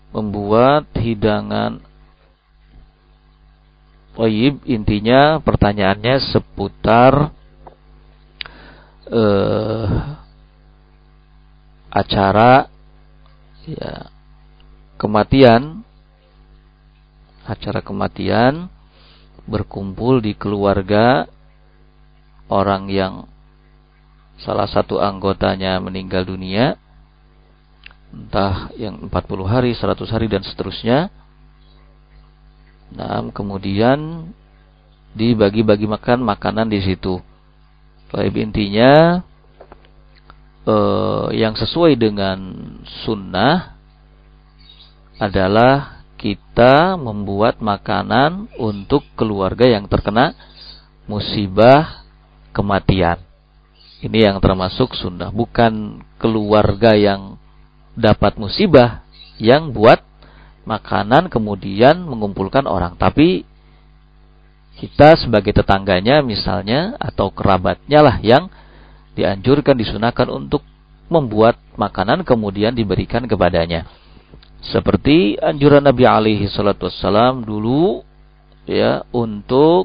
membuat hidangan thayyib. Intinya pertanyaannya seputar acara ya kematian, acara kematian, berkumpul di keluarga orang yang salah satu anggotanya meninggal dunia, entah yang 40 hari, 100 hari dan seterusnya. Nah, kemudian dibagi-bagi makan makanan di situ. Intinya yang sesuai dengan sunnah adalah kita membuat makanan untuk keluarga yang terkena musibah kematian. Ini yang termasuk sunnah, bukan keluarga yang dapat musibah yang buat makanan kemudian mengumpulkan orang, tapi kita sebagai tetangganya misalnya atau kerabatnya lah yang dianjurkan, disunahkan untuk membuat makanan kemudian diberikan kepadanya. Seperti anjuran Nabi alaihi salatu wassalam dulu ya untuk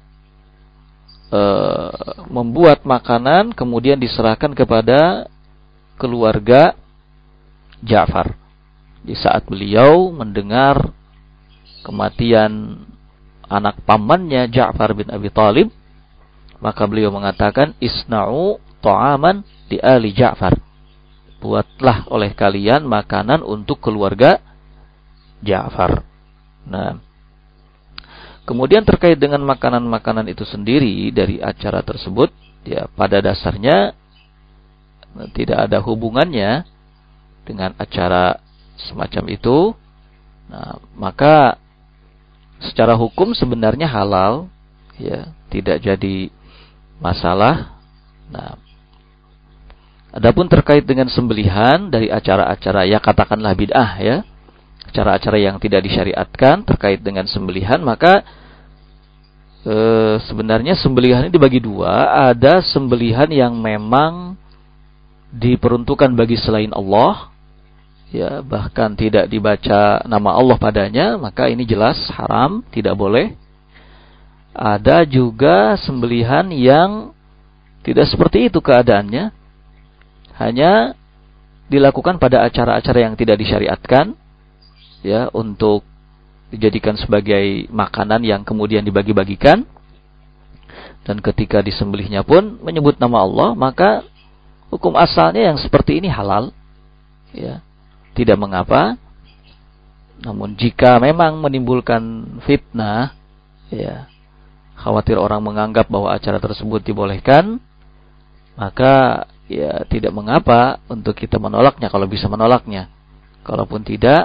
membuat makanan kemudian diserahkan kepada keluarga Ja'far. Di saat beliau mendengar kematian anak pamannya Ja'far bin Abi Thalib, maka beliau mengatakan, isna'u ta'aman di ali Ja'far. Buatlah oleh kalian makanan untuk keluarga Ja'far. Nah, kemudian terkait dengan makanan-makanan itu sendiri dari acara tersebut, ya pada dasarnya tidak ada hubungannya dengan acara semacam itu. Nah, maka secara hukum sebenarnya halal, ya, tidak jadi masalah. Nah, adapun terkait dengan sembelihan dari acara-acara ya katakanlah bid'ah ya, acara-acara yang tidak disyariatkan terkait dengan sembelihan, maka sebenarnya sembelihan ini dibagi dua. Ada sembelihan yang memang diperuntukkan bagi selain Allah, ya bahkan tidak dibaca nama Allah padanya, maka ini jelas haram, tidak boleh. Ada juga sembelihan yang tidak seperti itu keadaannya, hanya dilakukan pada acara-acara yang tidak disyariatkan, ya untuk dijadikan sebagai makanan yang kemudian dibagi-bagikan, dan ketika disembelihnya pun menyebut nama Allah, maka hukum asalnya yang seperti ini halal, ya tidak mengapa. Namun jika memang menimbulkan fitnah, ya khawatir orang menganggap bahwa acara tersebut dibolehkan, maka ya tidak mengapa untuk kita menolaknya kalau bisa menolaknya. Kalaupun tidak,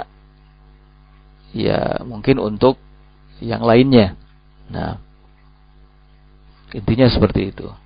ya mungkin untuk yang lainnya. Nah, intinya seperti itu.